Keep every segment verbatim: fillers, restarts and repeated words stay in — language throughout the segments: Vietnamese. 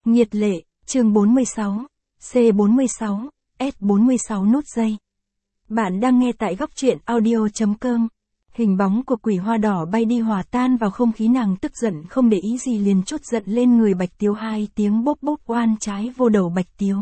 Nghiệt lệ, chương bốn mươi sáu, C bốn mươi sáu, S bốn mươi sáu nút giây. Bạn đang nghe tại góc truyện audio.com. Hình bóng của quỷ hoa đỏ bay đi hòa tan vào không khí, nàng tức giận không để ý gì liền trút giận lên người Bạch Tiếu, hai tiếng bốp bốp oan trái vô đầu Bạch Tiếu.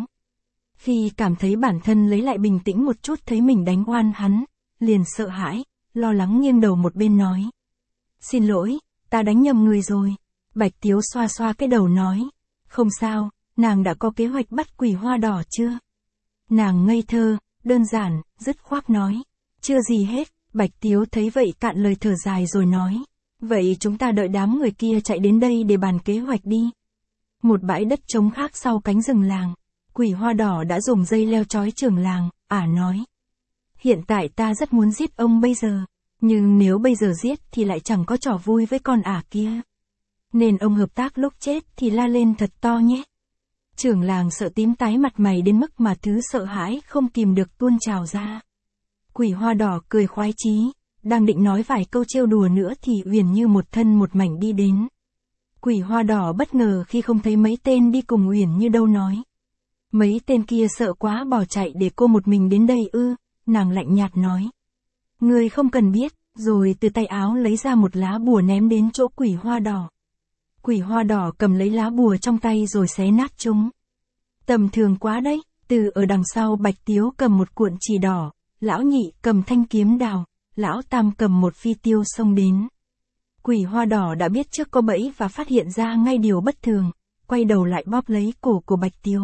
Khi cảm thấy bản thân lấy lại bình tĩnh một chút, thấy mình đánh oan hắn, liền sợ hãi, lo lắng nghiêng đầu một bên nói. Xin lỗi, ta đánh nhầm người rồi. Bạch Tiếu xoa xoa cái đầu nói. Không sao, nàng đã có kế hoạch bắt quỷ hoa đỏ chưa? Nàng ngây thơ, đơn giản, dứt khoát nói. Chưa gì hết. Bạch Tiếu thấy vậy cạn lời thở dài rồi nói. Vậy chúng ta đợi đám người kia chạy đến đây để bàn kế hoạch đi. Một bãi đất trống khác sau cánh rừng làng. Quỷ hoa đỏ đã dùng dây leo trói trưởng làng, ả nói. Hiện tại ta rất muốn giết ông bây giờ. Nhưng nếu bây giờ giết thì lại chẳng có trò vui với con ả kia. Nên ông hợp tác lúc chết thì la lên thật to nhé. Trưởng làng sợ tím tái mặt mày đến mức mà thứ sợ hãi không kìm được tuôn trào ra. Quỷ hoa đỏ cười khoái chí, đang định nói vài câu trêu đùa nữa thì Uyển Như một thân một mảnh đi đến. Quỷ hoa đỏ bất ngờ khi không thấy mấy tên đi cùng Uyển Như đâu, nói. Mấy tên kia sợ quá bỏ chạy để cô một mình đến đây ư? Nàng lạnh nhạt nói. Người không cần biết, rồi từ tay áo lấy ra một lá bùa ném đến chỗ quỷ hoa đỏ. Quỷ hoa đỏ cầm lấy lá bùa trong tay rồi xé nát chúng. Tầm thường quá đấy. Từ ở đằng sau Bạch Tiếu cầm một cuộn chỉ đỏ, lão nhị cầm thanh kiếm đào, lão tam cầm một phi tiêu xông đến. Quỷ hoa đỏ đã biết trước có bẫy và phát hiện ra ngay điều bất thường, quay đầu lại bóp lấy cổ của Bạch Tiếu.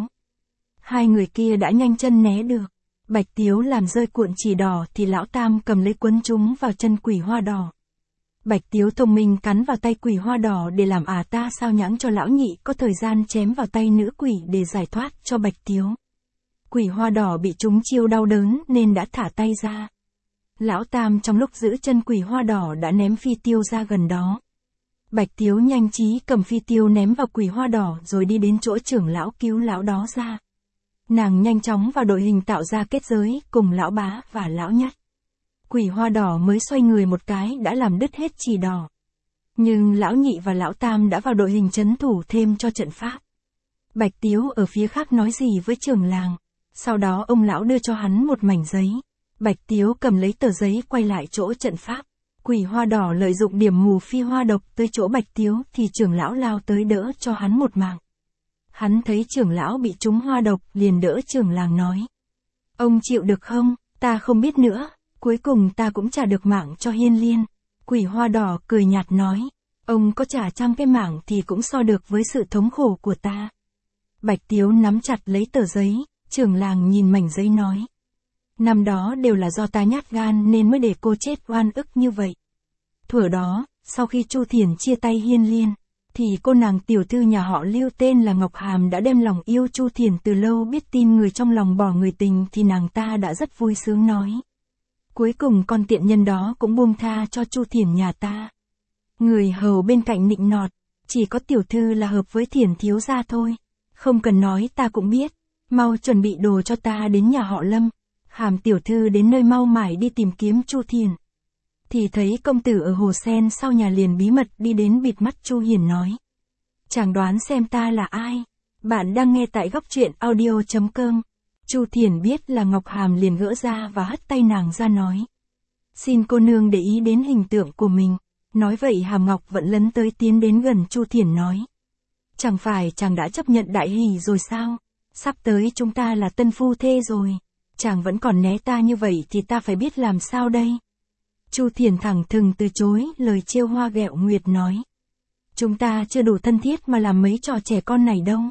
Hai người kia đã nhanh chân né được. Bạch Tiếu làm rơi cuộn chỉ đỏ thì lão tam cầm lấy quấn chúng vào chân quỷ hoa đỏ. Bạch Tiếu thông minh cắn vào tay quỷ hoa đỏ để làm à ta sao nhãng cho lão nhị có thời gian chém vào tay nữ quỷ để giải thoát cho Bạch Tiếu. Quỷ hoa đỏ bị trúng chiêu đau đớn nên đã thả tay ra. Lão tam trong lúc giữ chân quỷ hoa đỏ đã ném phi tiêu ra gần đó. Bạch Tiếu nhanh trí cầm phi tiêu ném vào quỷ hoa đỏ rồi đi đến chỗ trưởng lão cứu lão đó ra. Nàng nhanh chóng vào đội hình tạo ra kết giới cùng lão bá và lão nhắt. Quỷ hoa đỏ mới xoay người một cái đã làm đứt hết chỉ đỏ. Nhưng lão nhị và lão tam đã vào đội hình trấn thủ thêm cho trận pháp. Bạch Tiếu ở phía khác nói gì với trưởng làng. Sau đó ông lão đưa cho hắn một mảnh giấy. Bạch Tiếu cầm lấy tờ giấy quay lại chỗ trận pháp. Quỷ hoa đỏ lợi dụng điểm mù phi hoa độc tới chỗ Bạch Tiếu thì trưởng lão lao tới đỡ cho hắn một mạng. Hắn thấy trưởng lão bị trúng hoa độc liền đỡ trưởng làng nói. Ông chịu được không? Ta không biết nữa. Cuối cùng ta cũng trả được mạng cho Hiên Liên. Quỷ hoa đỏ cười nhạt nói. Ông có trả trăm cái mạng thì cũng so được với sự thống khổ của ta. Bạch Tiếu nắm chặt lấy tờ giấy. Trưởng làng nhìn mảnh giấy nói. Năm đó đều là do ta nhát gan nên mới để cô chết oan ức như vậy. Thuở đó, sau khi Chu Thiển chia tay Hiên Liên, thì cô nàng tiểu thư nhà họ Lưu tên là Ngọc Hàm đã đem lòng yêu Chu Thiển từ lâu, biết tin người trong lòng bỏ người tình thì nàng ta đã rất vui sướng nói. Cuối cùng con tiện nhân đó cũng buông tha cho Chu Thiển nhà ta. Người hầu bên cạnh nịnh nọt, chỉ có tiểu thư là hợp với Thiển thiếu gia thôi. Không cần nói ta cũng biết. Mau chuẩn bị đồ cho ta đến nhà họ Lâm. Hàm tiểu thư đến nơi mau mải đi tìm kiếm Chu Thiển. Thì thấy công tử ở hồ sen sau nhà liền bí mật đi đến bịt mắt Chu Hiển nói. Chàng đoán xem ta là ai? Bạn đang nghe tại góc truyện audio.com. Chu Thiển biết là Ngọc Hàm liền gỡ ra và hất tay nàng ra nói. Xin cô nương để ý đến hình tượng của mình. Nói vậy Hàm Ngọc vẫn lấn tới tiến đến gần Chu Thiển nói. Chẳng phải chàng đã chấp nhận đại hỷ rồi sao? Sắp tới chúng ta là tân phu thê rồi. Chàng vẫn còn né ta như vậy thì ta phải biết làm sao đây? Chu Thiển thẳng thừng từ chối lời trêu hoa ghẹo nguyệt nói. Chúng ta chưa đủ thân thiết mà làm mấy trò trẻ con này đâu.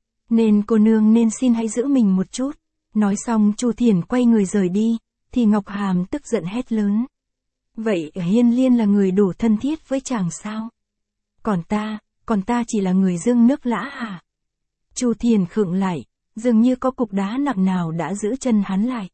Nên cô nương nên xin hãy giữ mình một chút. Nói xong Chu Thiển quay người rời đi, thì Ngọc Hàm tức giận hét lớn. Vậy Hiên Liên là người đủ thân thiết với chàng sao? Còn ta, còn ta chỉ là người dưng nước lã hả? Chu Thiển khựng lại. Dường như có cục đá nặng nào đã giữ chân hắn lại.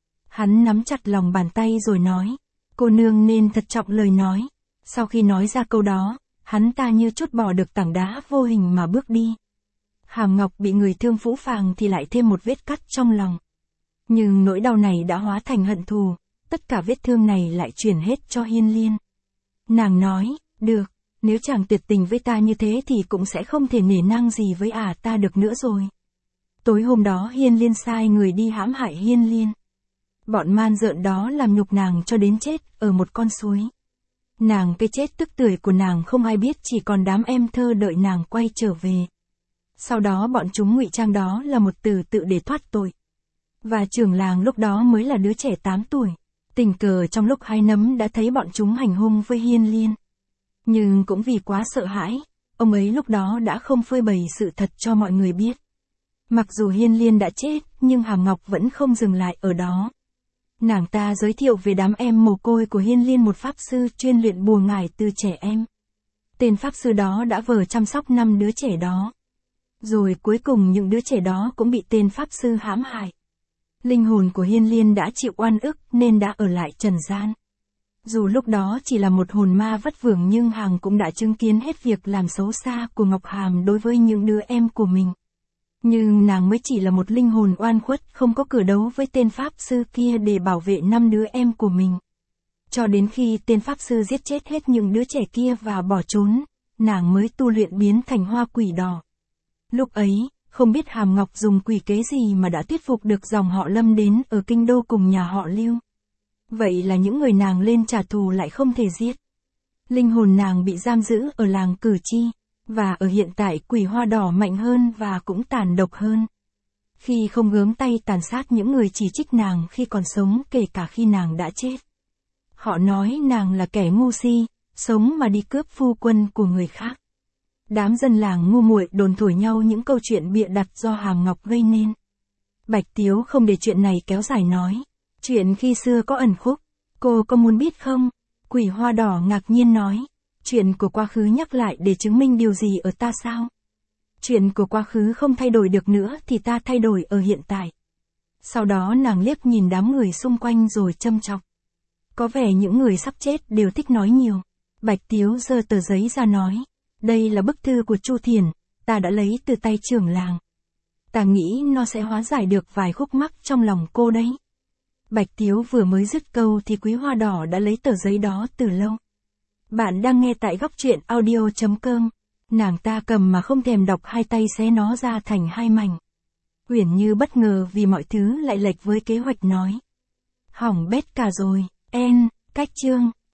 Hắn nắm chặt lòng bàn tay rồi nói. Cô nương nên thật trọng lời nói. Sau khi nói ra câu đó, hắn ta như trút bỏ được tảng đá vô hình mà bước đi. Hàm Ngọc bị người thương phũ phàng thì lại thêm một vết cắt trong lòng. Nhưng nỗi đau này đã hóa thành hận thù. Tất cả vết thương này lại chuyển hết cho Hiên Liên. Nàng nói, được, Nếu chàng tuyệt tình với ta như thế thì cũng sẽ không thể nể nang gì với ả ta được nữa rồi. Tối hôm đó Hiên Liên sai người đi hãm hại Hiên Liên. Bọn man rợn đó làm nhục nàng cho đến chết, ở một con suối. Nàng cái chết tức tưởi của nàng không ai biết, chỉ còn đám em thơ đợi nàng quay trở về. Sau đó bọn chúng ngụy trang đó là một từ tự để thoát tội. Và trưởng làng lúc đó mới là đứa trẻ tám tuổi. Tình cờ trong lúc hái nấm đã thấy bọn chúng hành hung với Hiên Liên. Nhưng cũng vì quá sợ hãi, ông ấy lúc đó đã không phơi bày sự thật cho mọi người biết. Mặc dù Hiên Liên đã chết, nhưng Hàm Ngọc vẫn không dừng lại ở đó. Nàng ta giới thiệu về đám em mồ côi của Hiên Liên một pháp sư chuyên luyện bùa ngải từ trẻ em. Tên pháp sư đó đã vờ chăm sóc năm đứa trẻ đó. Rồi cuối cùng những đứa trẻ đó cũng bị tên pháp sư hãm hại. Linh hồn của Hiên Liên đã chịu oan ức nên đã ở lại trần gian. Dù lúc đó chỉ là một hồn ma vất vưởng nhưng Hằng cũng đã chứng kiến hết việc làm xấu xa của Ngọc Hàm đối với những đứa em của mình. Nhưng nàng mới chỉ là một linh hồn oan khuất không có cửa đấu với tên pháp sư kia để bảo vệ năm đứa em của mình. Cho đến khi tên pháp sư giết chết hết những đứa trẻ kia và bỏ trốn, nàng mới tu luyện biến thành hoa quỷ đỏ. Lúc ấy, không biết Hàm Ngọc dùng quỷ kế gì mà đã thuyết phục được dòng họ Lâm đến ở kinh đô cùng nhà họ Lưu. Vậy là những người nàng lên trả thù lại không thể giết. Linh hồn nàng bị giam giữ ở làng Cử Chi, và ở hiện tại quỷ hoa đỏ mạnh hơn và cũng tàn độc hơn. Khi không gớm tay tàn sát những người chỉ trích nàng khi còn sống kể cả khi nàng đã chết. Họ nói nàng là kẻ ngu si, sống mà đi cướp phu quân của người khác. Đám dân làng ngu muội đồn thổi nhau những câu chuyện bịa đặt do Hàm Ngọc gây nên. Bạch Tiếu không để chuyện này kéo dài nói. Chuyện khi xưa có ẩn khúc, cô có muốn biết không? Quỷ hoa đỏ ngạc nhiên nói. Chuyện của quá khứ nhắc lại để chứng minh điều gì ở ta sao? Chuyện của quá khứ không thay đổi được nữa thì ta thay đổi ở hiện tại. Sau đó nàng liếc nhìn đám người xung quanh rồi châm chọc. Có vẻ những người sắp chết đều thích nói nhiều. Bạch Tiếu giơ tờ giấy ra nói. Đây là bức thư của Chu Thiền, ta đã lấy từ tay trưởng làng. Ta nghĩ nó sẽ hóa giải được vài khúc mắc trong lòng cô đấy. Bạch Tiếu vừa mới dứt câu thì Quý Hoa Đỏ đã lấy tờ giấy đó từ lâu. Bạn đang nghe tại góc truyện audio chấm com. Nàng ta cầm mà không thèm đọc, hai tay xé nó ra thành hai mảnh. Uyển Như bất ngờ vì mọi thứ lại lệch với kế hoạch nói. Hỏng bét cả rồi, en, cách chương.